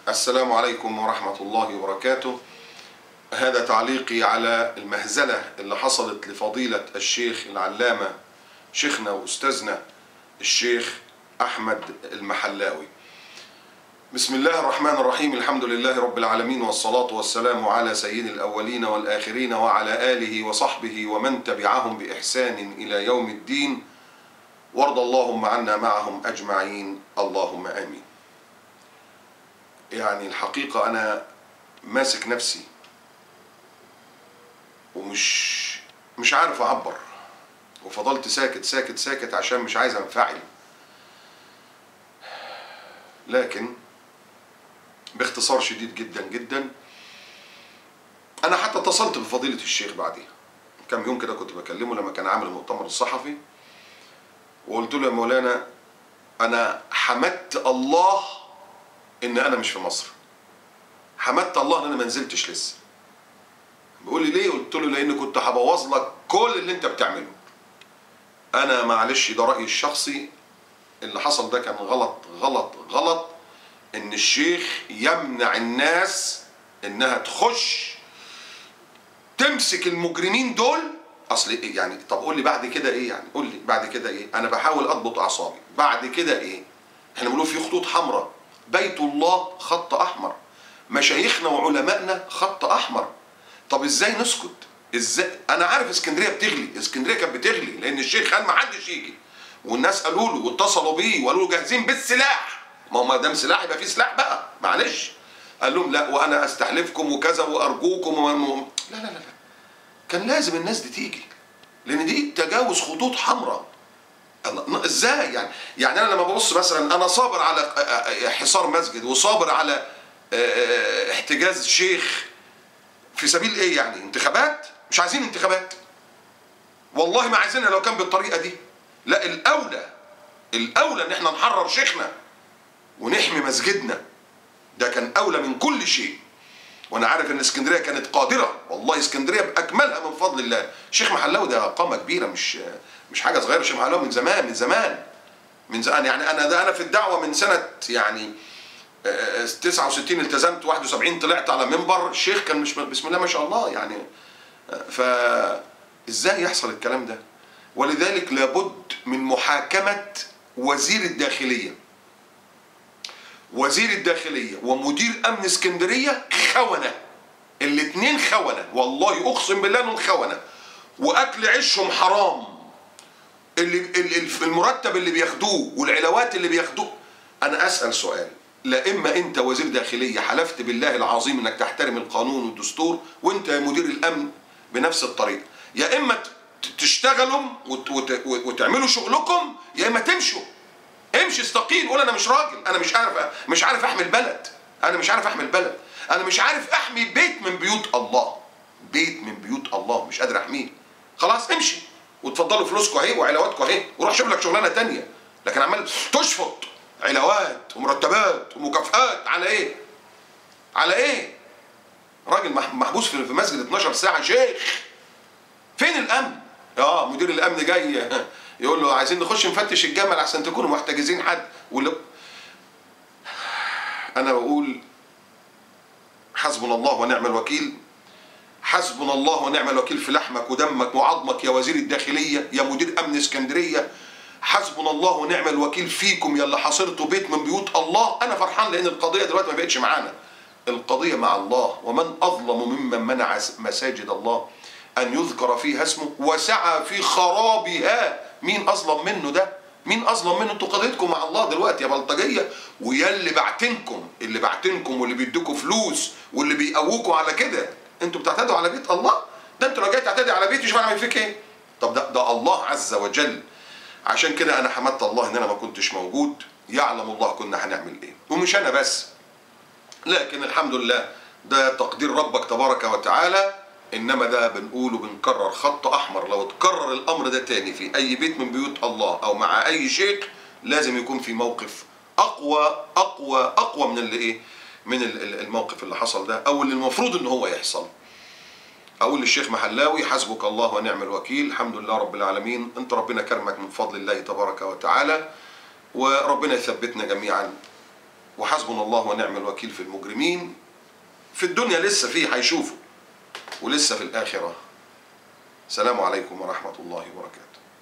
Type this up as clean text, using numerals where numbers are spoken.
السلام عليكم ورحمة الله وبركاته. هذا تعليقي على المهزلة اللي حصلت لفضيلة الشيخ العلامة شيخنا وأستاذنا الشيخ أحمد المحلاوي. بسم الله الرحمن الرحيم، الحمد لله رب العالمين، والصلاة والسلام على سيد الأولين والآخرين وعلى آله وصحبه ومن تبعهم بإحسان إلى يوم الدين، وارض اللهم عنا معهم أجمعين، اللهم آمين. يعني الحقيقة أنا ماسك نفسي ومش عارف أعبر، وفضلت ساكت ساكت ساكت عشان مش عايز أنفعل، لكن باختصار شديد جدا جدا أنا حتى اتصلت بفضيلة الشيخ بعديها كم يوم كده، كنت بكلمه لما كان عامل المؤتمر الصحفي، وقلت له يا مولانا أنا حمدت الله إن أنا مش في مصر، حمدت الله إن أنا ما نزلتش لسه. بيقول لي ليه؟ قلت له لأن كنت هبوظ لك كل اللي أنت بتعمله. أنا معلش ده رأيي الشخصي، اللي حصل ده كان غلط غلط غلط، إن الشيخ يمنع الناس إنها تخش تمسك المجرمين دول. أصل إيه يعني؟ طب قول لي بعد كده إيه يعني؟ قول لي بعد كده إيه؟ أنا بحاول أضبط أعصابي، بعد كده إيه؟ إحنا بنقول في خطوط حمراء، بيت الله خط أحمر، مشايخنا وعلمائنا خط أحمر. طب إزاي نسكت؟ إزاي؟ أنا عارف اسكندرية بتغلي، اسكندرية كانت بتغلي لأن الشيخ قال ما حدش يجي، والناس قالوا له واتصلوا بيه وقالوا له جاهزين بالسلاح. ما هو ما دام سلاح يبقى في سلاح بقى، معلش. قال لهم لا وأنا أستحلفكم وكذا وأرجوكم لا لا لا لا، كان لازم الناس دي تيجي، لأن دي تجاوز خطوط حمراء. ازاي يعني انا لما ببص مثلا انا صابر على حصار مسجد وصابر على احتجاز شيخ في سبيل ايه يعني؟ انتخابات؟ مش عايزين انتخابات، والله ما عايزينها لو كان بالطريقه دي. لا، الاولى ان احنا نحرر شيخنا ونحمي مسجدنا، ده كان اولى من كل شيء. وانا عارف ان اسكندريه كانت قادره، والله اسكندريه باكملها من فضل الله. الشيخ محلاوي ده قامه كبيره، مش حاجه صغيره. الشيخ محلاوي من زمان يعني انا في الدعوه من سنه يعني 69 التزمت، 71 طلعت على منبر. الشيخ كان مش بسم الله ما شاء الله يعني. فازاي يحصل الكلام ده؟ ولذلك لابد من محاكمه وزير الداخليه. وزير الداخليه ومدير امن اسكندريه خونه، الاثنين خونه، والله اقسم بالله انهم خونه، واكل عيشهم حرام. المرتب اللي بياخدوه والعلاوات اللي بياخدوه. انا اسال سؤال، لا اما انت وزير داخليه حلفت بالله العظيم انك تحترم القانون والدستور، وانت يا مدير الامن بنفس الطريقه، يا اما تشتغلوا وتعملوا شغلكم، يا اما تمشوا. امشي استقيل، قول انا مش راجل، انا مش عارف احمي البلد، انا مش عارف احمي البلد، انا مش عارف احمي بيت من بيوت الله، بيت من بيوت الله مش قادر احميه. خلاص امشي وتفضلوا فلوسكم اهي وعلاواتكم اهي، وروح شوف لك شغلانه ثانيه. لكن عمال تشفط علاوات ومرتبات ومكافآت على ايه؟ على ايه؟ راجل محبوس في مسجد 12 ساعه شيخ، فين الامن؟ مدير الامن جاي يقول له عايزين نخش نفتش الجمل عشان تكونوا محتجزين حد. انا بقول حسبنا الله ونعم الوكيل، حسبنا الله ونعم الوكيل في لحمك ودمك وعظمك يا وزير الداخليه يا مدير امن اسكندريه. حسبنا الله ونعم الوكيل فيكم يا اللي حاصرتوا بيت من بيوت الله. انا فرحان لان القضيه دلوقتي ما بقتش معانا، القضيه مع الله. ومن اظلم ممن منع مساجد الله ان يذكر فيها اسمه وسعى في خرابها. مين اظلم منه ده؟ مين اظلم منه؟ انتوا قضيتكم مع الله دلوقتي يا بلطجيه، ويا اللي بعتنكم واللي بيدوكوا فلوس واللي بيقووكوا على كده، انتوا بتعتدوا على بيت الله. ده انتوا لو جاي تعتدي على بيتي شوف انا اعمل فيك ايه؟ طب ده الله عز وجل. عشان كده انا حمدت الله ان انا ما كنتش موجود، يعلم الله كنا هنعمل ايه. ومش انا بس، لكن الحمد لله ده تقدير ربك تبارك وتعالى. انما ده بنقول وبنكرر خط احمر، لو اتكرر الامر ده تاني في اي بيت من بيوت الله او مع اي شيخ، لازم يكون في موقف اقوى اقوى اقوى من اللي ايه، من الموقف اللي حصل ده او اللي المفروض ان هو يحصل. اقول للشيخ محلاوي حسبك الله ونعم الوكيل، الحمد لله رب العالمين، انت ربنا كرمك من فضل الله تبارك وتعالى، وربنا يثبتنا جميعا وحسبنا الله ونعم الوكيل في المجرمين. في الدنيا لسه فيه هيشوفوا، ولسه في الآخرة. سلام عليكم ورحمة الله وبركاته.